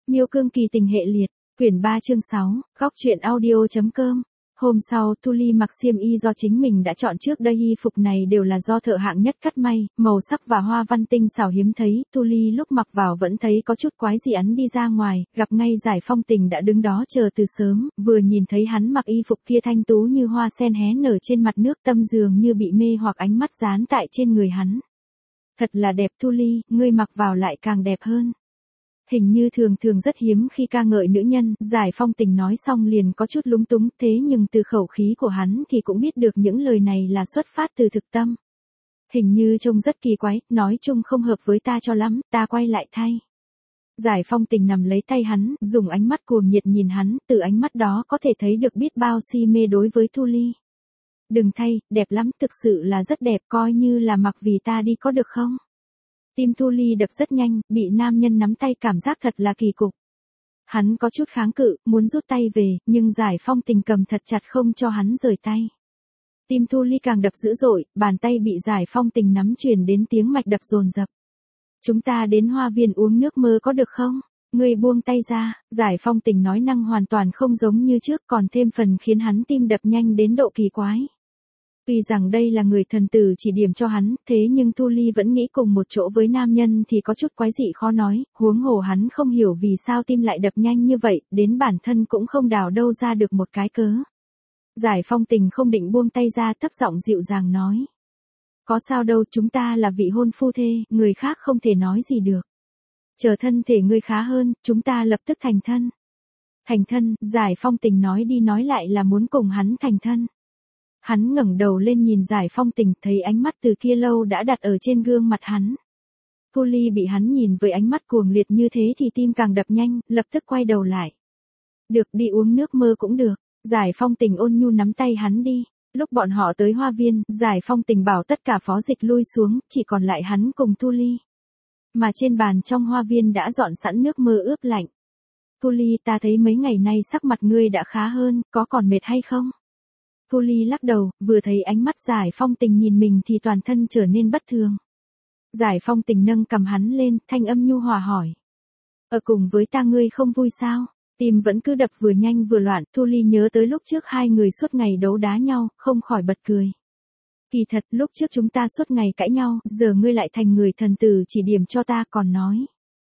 Miêu Cương Kỳ tình hệ liệt, quyển 3 chương 6, góc truyện audio.com. Hôm sau, Thu Ly mặc xiêm y do chính mình đã chọn trước đây, y phục này đều là do thợ hạng nhất cắt may, màu sắc và hoa văn tinh xảo hiếm thấy. Thu Ly lúc mặc vào vẫn thấy có chút quái dị, ắn đi ra ngoài, gặp ngay Giải Phong Tình đã đứng đó chờ từ sớm, vừa nhìn thấy hắn mặc y phục kia thanh tú như hoa sen hé nở trên mặt nước, tâm dường như bị mê hoặc, ánh mắt dán tại trên người hắn. Thật là đẹp Thu Ly, ngươi mặc vào lại càng đẹp hơn. Hình như thường thường rất hiếm khi ca ngợi nữ nhân, Giải Phong Tình nói xong liền có chút lúng túng, thế nhưng từ khẩu khí của hắn thì cũng biết được những lời này là xuất phát từ thực tâm. Hình như trông rất kỳ quái, nói chung không hợp với ta cho lắm, ta quay lại thay. Giải Phong Tình nằm lấy tay hắn, dùng ánh mắt cuồng nhiệt nhìn hắn, từ ánh mắt đó có thể thấy được biết bao si mê đối với Thu Ly. Đừng thay, đẹp lắm, thực sự là rất đẹp, coi như là mặc vì ta đi có được không? Tim Thu Ly đập rất nhanh, bị nam nhân nắm tay cảm giác thật là kỳ cục. Hắn có chút kháng cự, muốn rút tay về, nhưng Giải Phong Tình cầm thật chặt không cho hắn rời tay. Tim Thu Ly càng đập dữ dội, bàn tay bị Giải Phong Tình nắm truyền đến tiếng mạch đập dồn dập. Chúng ta đến hoa viên uống nước mơ có được không? Ngươi buông tay ra, Giải Phong Tình nói năng hoàn toàn không giống như trước, còn thêm phần khiến hắn tim đập nhanh đến độ kỳ quái. Tuy rằng đây là người thần tử chỉ điểm cho hắn, thế nhưng Thu Ly vẫn nghĩ cùng một chỗ với nam nhân thì có chút quái dị khó nói, huống hồ hắn không hiểu vì sao tim lại đập nhanh như vậy, đến bản thân cũng không đào đâu ra được một cái cớ. Giải Phong Tình không định buông tay ra, thấp giọng dịu dàng nói. Có sao đâu, chúng ta là vị hôn phu thê, người khác không thể nói gì được. Chờ thân thể ngươi khá hơn, chúng ta lập tức thành thân. Thành thân, Giải Phong Tình nói đi nói lại là muốn cùng hắn thành thân. Hắn ngẩng đầu lên nhìn Giải Phong Tình, thấy ánh mắt từ kia lâu đã đặt ở trên gương mặt hắn. Thu Ly bị hắn nhìn với ánh mắt cuồng liệt như thế thì tim càng đập nhanh, lập tức quay đầu lại. Được, đi uống nước mơ cũng được. Giải Phong Tình ôn nhu nắm tay hắn đi. Lúc bọn họ tới hoa viên, Giải Phong Tình bảo tất cả phó dịch lui xuống, chỉ còn lại hắn cùng Thu Ly. Mà trên bàn trong hoa viên đã dọn sẵn nước mơ ướp lạnh. Thu Ly, ta thấy mấy ngày nay sắc mặt ngươi đã khá hơn, có còn mệt hay không? Thu Ly lắc đầu, vừa thấy ánh mắt Giải Phong Tình nhìn mình thì toàn thân trở nên bất thường. Giải Phong Tình nâng cầm hắn lên, thanh âm nhu hòa hỏi. Ở cùng với ta ngươi không vui sao? Tim vẫn cứ đập vừa nhanh vừa loạn, Thu Ly nhớ tới lúc trước hai người suốt ngày đấu đá nhau, không khỏi bật cười. Kỳ thật, lúc trước chúng ta suốt ngày cãi nhau, giờ ngươi lại thành người thần tử chỉ điểm cho ta, còn nói.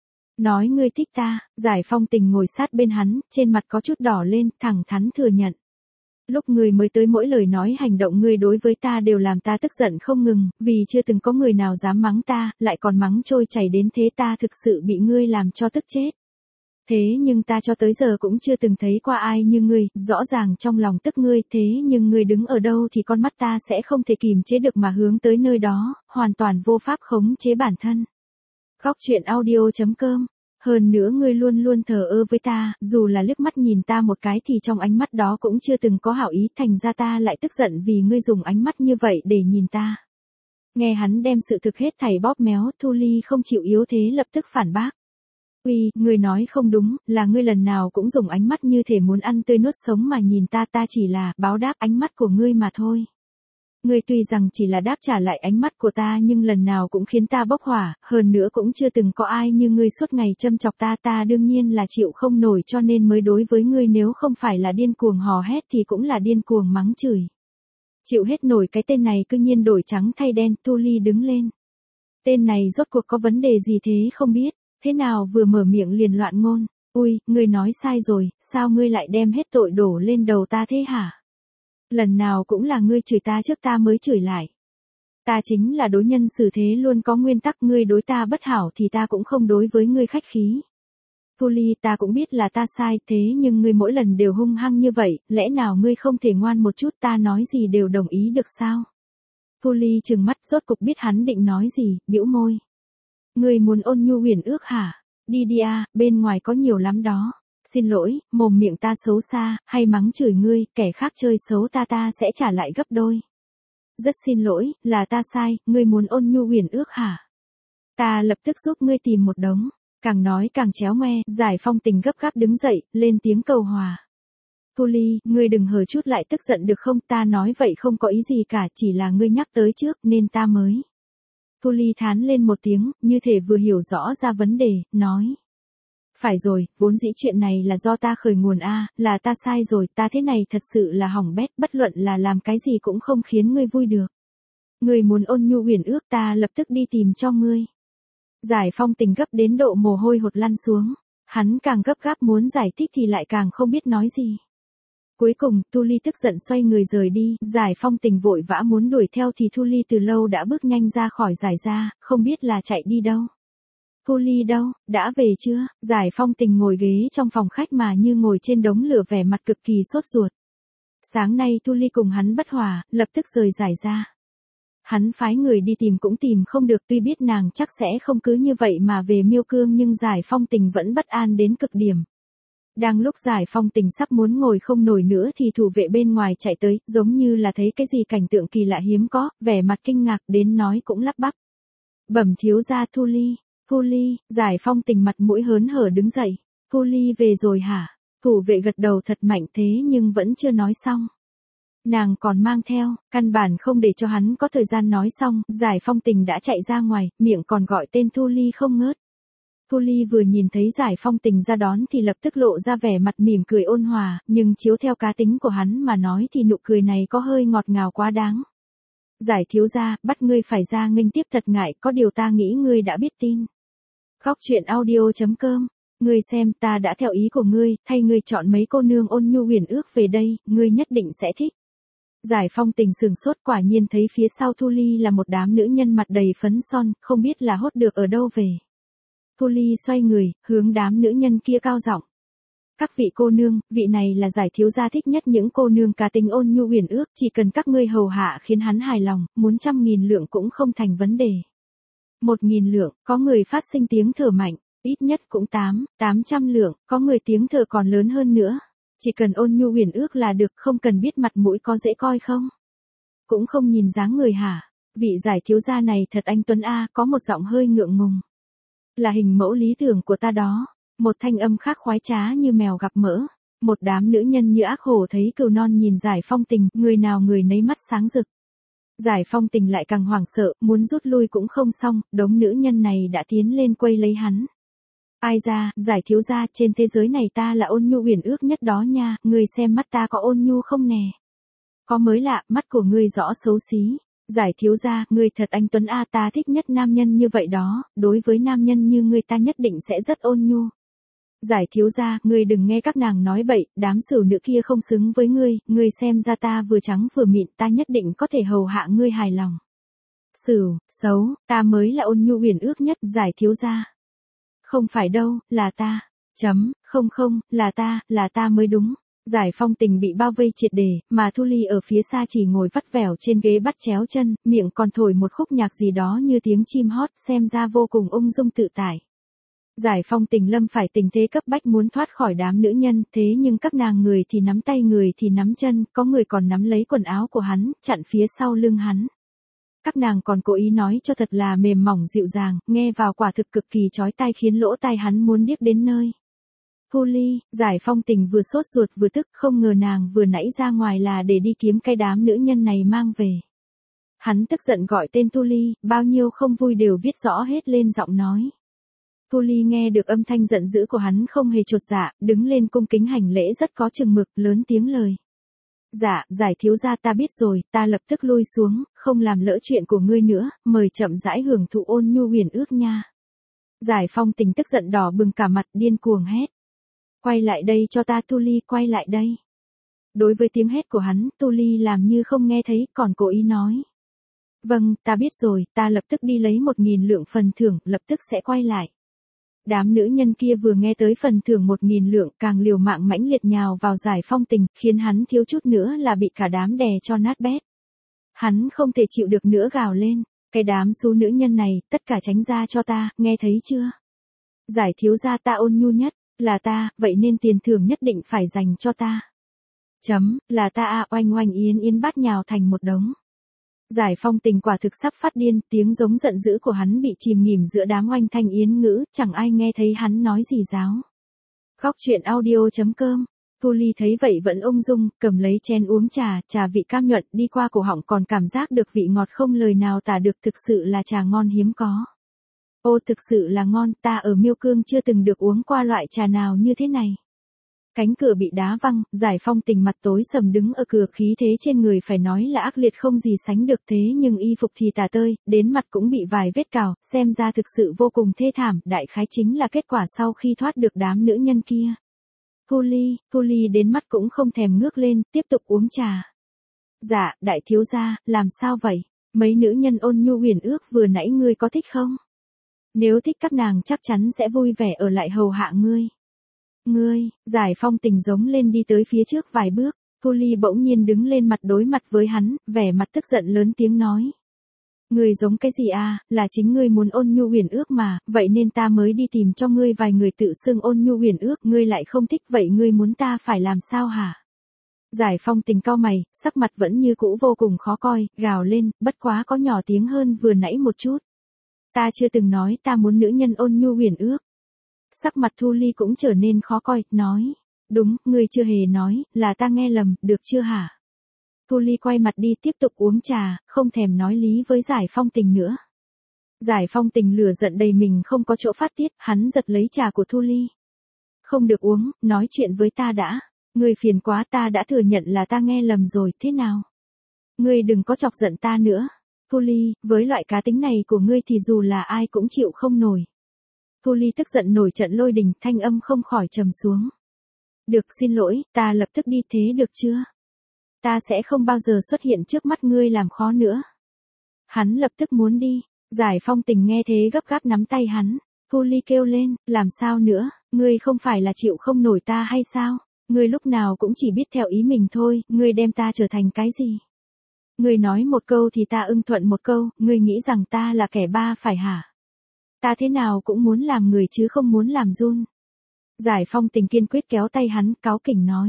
Nói ngươi thích ta, Giải Phong Tình ngồi sát bên hắn, trên mặt có chút đỏ lên, thẳng thắn thừa nhận. Lúc ngươi mới tới mỗi lời nói hành động ngươi đối với ta đều làm ta tức giận không ngừng, vì chưa từng có người nào dám mắng ta, lại còn mắng trôi chảy đến thế, ta thực sự bị ngươi làm cho tức chết. Thế nhưng ta cho tới giờ cũng chưa từng thấy qua ai như ngươi, rõ ràng trong lòng tức ngươi, thế nhưng ngươi đứng ở đâu thì con mắt ta sẽ không thể kìm chế được mà hướng tới nơi đó, hoàn toàn vô pháp khống chế bản thân. Góc truyện audio.com. Hơn nữa ngươi luôn luôn thờ ơ với ta, dù là liếc mắt nhìn ta một cái thì trong ánh mắt đó cũng chưa từng có hảo ý, thành ra ta lại tức giận vì ngươi dùng ánh mắt như vậy để nhìn ta. Nghe hắn đem sự thực hết thảy bóp méo, Thu Ly không chịu yếu thế lập tức phản bác. Uy, ngươi nói không đúng, là ngươi lần nào cũng dùng ánh mắt như thể muốn ăn tươi nuốt sống mà nhìn ta, ta chỉ là báo đáp ánh mắt của ngươi mà thôi. Ngươi tuy rằng chỉ là đáp trả lại ánh mắt của ta nhưng lần nào cũng khiến ta bốc hỏa, hơn nữa cũng chưa từng có ai như ngươi suốt ngày châm chọc ta, ta đương nhiên là chịu không nổi cho nên mới đối với ngươi, nếu không phải là điên cuồng hò hét thì cũng là điên cuồng mắng chửi. Chịu hết nổi cái tên này cư nhiên đổi trắng thay đen, Thu Ly đứng lên. Tên này rốt cuộc có vấn đề gì thế không biết, thế nào vừa mở miệng liền loạn ngôn, ui, ngươi nói sai rồi, sao ngươi lại đem hết tội đổ lên đầu ta thế hả? Lần nào cũng là ngươi chửi ta trước ta mới chửi lại. Ta chính là đối nhân xử thế luôn có nguyên tắc, ngươi đối ta bất hảo thì ta cũng không đối với ngươi khách khí. Thu Ly, ta cũng biết là ta sai, thế nhưng ngươi mỗi lần đều hung hăng như vậy, lẽ nào ngươi không thể ngoan một chút, ta nói gì đều đồng ý được sao? Thu Ly trừng mắt, rốt cục biết hắn định nói gì, bĩu môi. Ngươi muốn ôn nhu huyền ước hả? Đi đi à, bên ngoài có nhiều lắm đó. Xin lỗi, mồm miệng ta xấu xa, hay mắng chửi ngươi, kẻ khác chơi xấu ta sẽ trả lại gấp đôi. Rất xin lỗi, là ta sai, ngươi muốn ôn nhu huyền ước hả? Ta lập tức giúp ngươi tìm một đống. Càng nói càng chéo ngoe, Giải Phong Tình gấp gáp đứng dậy, lên tiếng cầu hòa. Thu Ly, ngươi đừng hờ chút lại tức giận được không, ta nói vậy không có ý gì cả, chỉ là ngươi nhắc tới trước nên ta mới. Thu Ly thán lên một tiếng, như thể vừa hiểu rõ ra vấn đề, nói. Phải rồi, vốn dĩ chuyện này là do ta khởi nguồn là ta sai rồi, ta thế này thật sự là hỏng bét, bất luận là làm cái gì cũng không khiến ngươi vui được. Ngươi muốn ôn nhu uyển ước ta lập tức đi tìm cho ngươi. Giải Phong Tình gấp đến độ mồ hôi hột lăn xuống. Hắn càng gấp gáp muốn giải thích thì lại càng không biết nói gì. Cuối cùng, Thu Ly tức giận xoay người rời đi, Giải Phong Tình vội vã muốn đuổi theo thì Thu Ly từ lâu đã bước nhanh ra khỏi giải ra, không biết là chạy đi đâu. Thu Ly đâu, đã về chưa? Giải Phong Tình ngồi ghế trong phòng khách mà như ngồi trên đống lửa vẻ mặt cực kỳ sốt ruột. Sáng nay Thu Ly cùng hắn bất hòa, lập tức rời giải ra. Hắn phái người đi tìm cũng tìm không được, tuy biết nàng chắc sẽ không cứ như vậy mà về Miêu Cương nhưng Giải Phong Tình vẫn bất an đến cực điểm. Đang lúc Giải Phong Tình sắp muốn ngồi không nổi nữa thì thủ vệ bên ngoài chạy tới, giống như là thấy cái gì cảnh tượng kỳ lạ hiếm có, vẻ mặt kinh ngạc đến nói cũng lắp bắp. Bẩm thiếu gia Thu Ly, Thu Ly, Giải Phong Tình mặt mũi hớn hở đứng dậy. Thu Ly về rồi hả? Thủ vệ gật đầu thật mạnh thế nhưng vẫn chưa nói xong. Nàng còn mang theo, căn bản không để cho hắn có thời gian nói xong, Giải Phong Tình đã chạy ra ngoài, miệng còn gọi tên Thu Ly không ngớt. Thu Ly vừa nhìn thấy Giải Phong Tình ra đón thì lập tức lộ ra vẻ mặt mỉm cười ôn hòa, nhưng chiếu theo cá tính của hắn mà nói thì nụ cười này có hơi ngọt ngào quá đáng. Giải thiếu gia, bắt ngươi phải ra nghênh tiếp thật ngại, có điều ta nghĩ ngươi đã biết tin. Góc truyện audio.com, ngươi xem ta đã theo ý của ngươi, thay ngươi chọn mấy cô nương ôn nhu uyển ước về đây, ngươi nhất định sẽ thích. Giải Phong Tình sừng sốt quả nhiên thấy phía sau Thu Ly là một đám nữ nhân mặt đầy phấn son, không biết là hốt được ở đâu về. Thu Ly xoay người, hướng đám nữ nhân kia cao giọng. Các vị cô nương, vị này là Giải thiếu gia thích nhất những cô nương cá tính ôn nhu uyển ước, chỉ cần các ngươi hầu hạ khiến hắn hài lòng, muốn 100.000 lượng cũng không thành vấn đề. 1.000 lượng, có người phát sinh tiếng thở mạnh, ít nhất cũng 800 lượng, có người tiếng thở còn lớn hơn nữa. Chỉ cần ôn nhu uyển ước là được, không cần biết mặt mũi có dễ coi không? Cũng không nhìn dáng người hả? Vị Giải thiếu gia này thật anh tuấn có một giọng hơi ngượng ngùng. Là hình mẫu lý tưởng của ta đó. Một thanh âm khác khoái trá như mèo gặp mỡ. Một đám nữ nhân như ác hổ thấy cừu non nhìn Giải Phong Tình, người nào người nấy mắt sáng rực. Giải Phong Tình lại càng hoảng sợ, muốn rút lui cũng không xong, đống nữ nhân này đã tiến lên quây lấy hắn. Ai ra, Giải thiếu gia, trên thế giới này ta là ôn nhu uyển ước nhất đó nha, ngươi xem mắt ta có ôn nhu không nè? Có mới lạ, mắt của ngươi rõ xấu xí. Giải thiếu gia, ngươi thật anh tuấn ta thích nhất nam nhân như vậy đó, đối với nam nhân như ngươi ta nhất định sẽ rất ôn nhu. Giải thiếu gia, ngươi đừng nghe các nàng nói bậy, đám sửu nữ kia không xứng với ngươi xem ra ta vừa trắng vừa mịn, ta nhất định có thể hầu hạ ngươi hài lòng. Sửu, xấu, ta mới là ôn nhu uyển ước nhất, Giải thiếu gia. Không phải đâu, là ta. Không, là ta mới đúng. Giải Phong Tình bị bao vây triệt để, mà Thu Ly ở phía xa chỉ ngồi vắt vẻo trên ghế bắt chéo chân, miệng còn thổi một khúc nhạc gì đó như tiếng chim hót, xem ra vô cùng ung dung tự tại. Giải Phong Tình lâm phải tình thế cấp bách muốn thoát khỏi đám nữ nhân, thế nhưng các nàng người thì nắm tay người thì nắm chân, có người còn nắm lấy quần áo của hắn, chặn phía sau lưng hắn. Các nàng còn cố ý nói cho thật là mềm mỏng dịu dàng, nghe vào quả thực cực kỳ chói tai khiến lỗ tai hắn muốn điếc đến nơi. Thu Ly, Giải Phong Tình vừa sốt ruột vừa tức, không ngờ nàng vừa nãy ra ngoài là để đi kiếm cái đám nữ nhân này mang về. Hắn tức giận gọi tên Thu Ly, bao nhiêu không vui đều viết rõ hết lên giọng nói. Thu Ly nghe được âm thanh giận dữ của hắn không hề chột dạ, đứng lên cung kính hành lễ rất có chừng mực, lớn tiếng lời. Dạ, Giải thiếu gia ta biết rồi, ta lập tức lui xuống, không làm lỡ chuyện của ngươi nữa, mời chậm rãi hưởng thụ ôn nhu uyển ước nha. Giải Phong Tình tức giận đỏ bừng cả mặt, điên cuồng hét. Quay lại đây cho ta, Thu Ly, quay lại đây. Đối với tiếng hét của hắn, Thu Ly làm như không nghe thấy, còn cố ý nói. Vâng, ta biết rồi, ta lập tức đi lấy 1.000 lượng phần thưởng, lập tức sẽ quay lại. Đám nữ nhân kia vừa nghe tới phần thưởng 1.000 lượng càng liều mạng mãnh liệt nhào vào Giải Phong Tình, khiến hắn thiếu chút nữa là bị cả đám đè cho nát bét. Hắn không thể chịu được nữa gào lên, cái đám xú nữ nhân này, tất cả tránh ra cho ta, nghe thấy chưa? Giải thiếu gia ta ôn nhu nhất, là ta, vậy nên tiền thưởng nhất định phải dành cho ta. Là ta oanh oanh yến yến bát nhào thành một đống. Giải Phong Tình quả thực sắp phát điên, tiếng giống giận dữ của hắn bị chìm nghỉm giữa đám oanh thanh yến ngữ, chẳng ai nghe thấy hắn nói gì giáo. Góc truyện audio.com, Thu Ly thấy vậy vẫn ung dung, cầm lấy chén uống trà vị cam nhuận đi qua cổ họng còn cảm giác được vị ngọt không lời nào tả được, thực sự là trà ngon hiếm có. Ô thực sự là ngon, ta ở Miêu Cương chưa từng được uống qua loại trà nào như thế này. Cánh cửa bị đá văng, Giải Phong Tình mặt tối sầm đứng ở cửa, khí thế trên người phải nói là ác liệt không gì sánh được, thế nhưng y phục thì tả tơi, đến mặt cũng bị vài vết cào, xem ra thực sự vô cùng thê thảm, đại khái chính là kết quả sau khi thoát được đám nữ nhân kia. Thu Ly đến mắt cũng không thèm ngước lên, tiếp tục uống trà. Dạ, đại thiếu gia, làm sao vậy? Mấy nữ nhân Ôn Nhu Huyền Ước vừa nãy ngươi có thích không? Nếu thích các nàng chắc chắn sẽ vui vẻ ở lại hầu hạ ngươi. Ngươi, Giải Phong Tình giống lên đi tới phía trước vài bước, Thu Ly bỗng nhiên đứng lên mặt đối mặt với hắn, vẻ mặt tức giận lớn tiếng nói. Ngươi giống cái gì à, là chính ngươi muốn Ôn Nhu Huyền Ước mà, vậy nên ta mới đi tìm cho ngươi vài người tự xưng Ôn Nhu Huyền Ước, ngươi lại không thích, vậy ngươi muốn ta phải làm sao hả? Giải Phong Tình cau mày, sắc mặt vẫn như cũ vô cùng khó coi, gào lên, bất quá có nhỏ tiếng hơn vừa nãy một chút. Ta chưa từng nói ta muốn nữ nhân Ôn Nhu Huyền Ước. Sắc mặt Thu Ly cũng trở nên khó coi, nói. Đúng, ngươi chưa hề nói, là ta nghe lầm, được chưa hả? Thu Ly quay mặt đi tiếp tục uống trà, không thèm nói lý với Giải Phong Tình nữa. Giải Phong Tình lửa giận đầy mình không có chỗ phát tiết, hắn giật lấy trà của Thu Ly. Không được uống, nói chuyện với ta đã. Ngươi phiền quá, ta đã thừa nhận là ta nghe lầm rồi, thế nào? Ngươi đừng có chọc giận ta nữa. Thu Ly, với loại cá tính này của ngươi thì dù là ai cũng chịu không nổi. Thu Ly tức giận nổi trận lôi đình, thanh âm không khỏi trầm xuống. Được, xin lỗi, ta lập tức đi, thế được chưa? Ta sẽ không bao giờ xuất hiện trước mắt ngươi làm khó nữa. Hắn lập tức muốn đi. Giải Phong Tình nghe thế gấp gáp nắm tay hắn. Thu Ly kêu lên, làm sao nữa, ngươi không phải là chịu không nổi ta hay sao? Ngươi lúc nào cũng chỉ biết theo ý mình thôi, ngươi đem ta trở thành cái gì? Ngươi nói một câu thì ta ưng thuận một câu, ngươi nghĩ rằng ta là kẻ ba phải hả? Ta thế nào cũng muốn làm người chứ không muốn làm run. Giải Phong Tình kiên quyết kéo tay hắn, cáu kỉnh nói.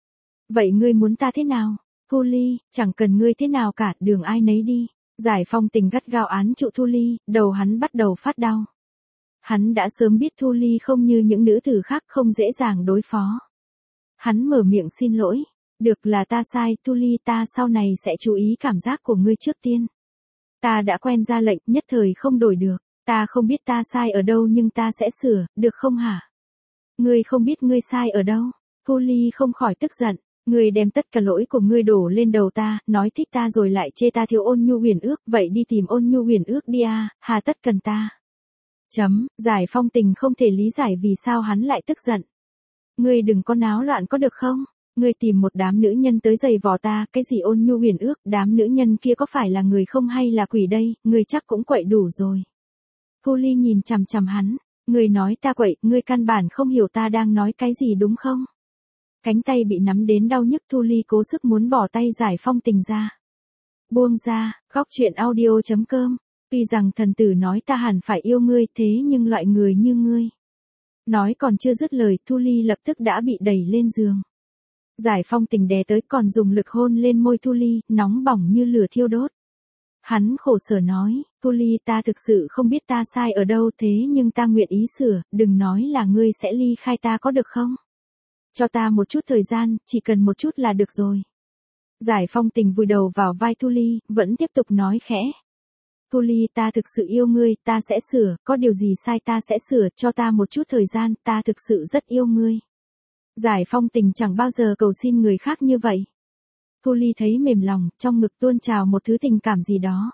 Vậy ngươi muốn ta thế nào? Thu Ly, chẳng cần ngươi thế nào cả, đường ai nấy đi. Giải Phong Tình gắt gao án trụ Thu Ly, đầu hắn bắt đầu phát đau. Hắn đã sớm biết Thu Ly không như những nữ tử khác, không dễ dàng đối phó. Hắn mở miệng xin lỗi. Được, là ta sai, Thu Ly, ta sau này sẽ chú ý cảm giác của ngươi trước tiên. Ta đã quen ra lệnh, nhất thời không đổi được. Ta không biết ta sai ở đâu nhưng ta sẽ sửa, được không hả? Ngươi không biết ngươi sai ở đâu. Thu Ly không khỏi tức giận. Ngươi đem tất cả lỗi của ngươi đổ lên đầu ta, nói thích ta rồi lại chê ta thiếu Ôn Nhu Huyền Ước, vậy đi tìm Ôn Nhu Huyền Ước đi à, hà tất cần ta. Giải Phong Tình không thể lý giải vì sao hắn lại tức giận. Ngươi đừng có náo loạn có được không? Ngươi tìm một đám nữ nhân tới giày vò ta, cái gì Ôn Nhu Huyền Ước, đám nữ nhân kia có phải là người không hay là quỷ đây, ngươi chắc cũng quậy đủ rồi. Thu Ly nhìn chằm chằm hắn, ngươi nói ta quậy, ngươi căn bản không hiểu ta đang nói cái gì đúng không? Cánh tay bị nắm đến đau nhức, Thu Ly cố sức muốn bỏ tay Giải Phong Tình ra. Buông ra, góc truyện audio.com. Tuy rằng thần tử nói ta hẳn phải yêu ngươi, thế nhưng loại người như ngươi. Nói còn chưa dứt lời, Thu Ly lập tức đã bị đẩy lên giường. Giải Phong Tình đè tới còn dùng lực hôn lên môi Thu Ly, nóng bỏng như lửa thiêu đốt. Hắn khổ sở nói, Thu Ly, ta thực sự không biết ta sai ở đâu, thế nhưng ta nguyện ý sửa, đừng nói là ngươi sẽ ly khai ta có được không? Cho ta một chút thời gian, chỉ cần một chút là được rồi. Giải Phong Tình vùi đầu vào vai Thu Ly, vẫn tiếp tục nói khẽ. Thu Ly, ta thực sự yêu ngươi, ta sẽ sửa, có điều gì sai ta sẽ sửa, cho ta một chút thời gian, ta thực sự rất yêu ngươi. Giải Phong Tình chẳng bao giờ cầu xin người khác như vậy. Thu Ly thấy mềm lòng, trong ngực tuôn trào một thứ tình cảm gì đó.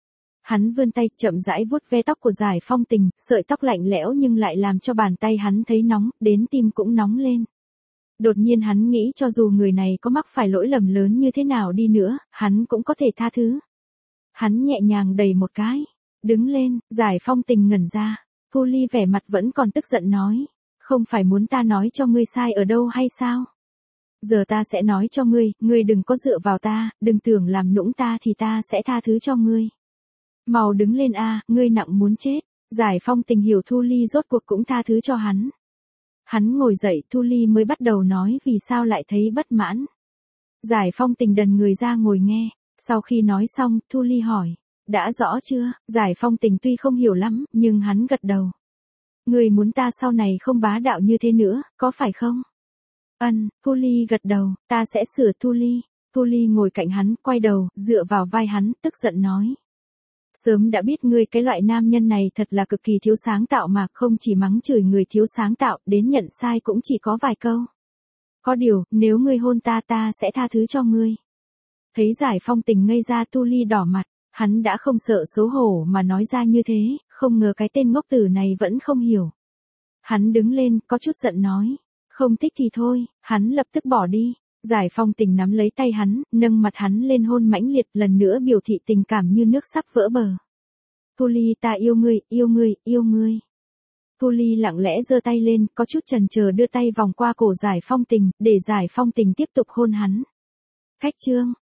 Hắn vươn tay, chậm rãi vuốt ve tóc của Giải Phong Tình, sợi tóc lạnh lẽo nhưng lại làm cho bàn tay hắn thấy nóng, đến tim cũng nóng lên. Đột nhiên hắn nghĩ cho dù người này có mắc phải lỗi lầm lớn như thế nào đi nữa, hắn cũng có thể tha thứ. Hắn nhẹ nhàng đẩy một cái. Đứng lên, Giải Phong Tình ngẩn ra. Thu Ly vẻ mặt vẫn còn tức giận nói. Không phải muốn ta nói cho ngươi sai ở đâu hay sao? Giờ ta sẽ nói cho ngươi đừng có dựa vào ta, đừng tưởng làm nũng ta thì ta sẽ tha thứ cho ngươi. Mau đứng lên a, ngươi nặng muốn chết. Giải Phong Tình hiểu Thu Ly rốt cuộc cũng tha thứ cho hắn. Hắn ngồi dậy, Thu Ly mới bắt đầu nói vì sao lại thấy bất mãn. Giải Phong Tình đần người ra ngồi nghe. Sau khi nói xong, Thu Ly hỏi. Đã rõ chưa? Giải Phong Tình tuy không hiểu lắm, nhưng hắn gật đầu. Ngươi muốn ta sau này không bá đạo như thế nữa, có phải không? Thu Ly gật đầu, ta sẽ sửa Thu Ly. Thu Ly ngồi cạnh hắn, quay đầu, dựa vào vai hắn, tức giận nói. Sớm đã biết ngươi cái loại nam nhân này thật là cực kỳ thiếu sáng tạo mà không chỉ mắng chửi người thiếu sáng tạo, đến nhận sai cũng chỉ có vài câu. Có điều, nếu ngươi hôn ta sẽ tha thứ cho ngươi. Thấy Giải Phong Tình ngây ra, Tu Ly đỏ mặt, hắn đã không sợ xấu hổ mà nói ra như thế, không ngờ cái tên ngốc tử này vẫn không hiểu. Hắn đứng lên, có chút giận nói, không thích thì thôi, hắn lập tức bỏ đi. Giải Phong Tình nắm lấy tay hắn, nâng mặt hắn lên hôn mãnh liệt, lần nữa biểu thị tình cảm như nước sắp vỡ bờ. Tu Ly, ta yêu ngươi, yêu ngươi, yêu ngươi. Tu Ly lặng lẽ giơ tay lên, có chút chần chờ đưa tay vòng qua cổ Giải Phong Tình, để Giải Phong Tình tiếp tục hôn hắn. Khách trương,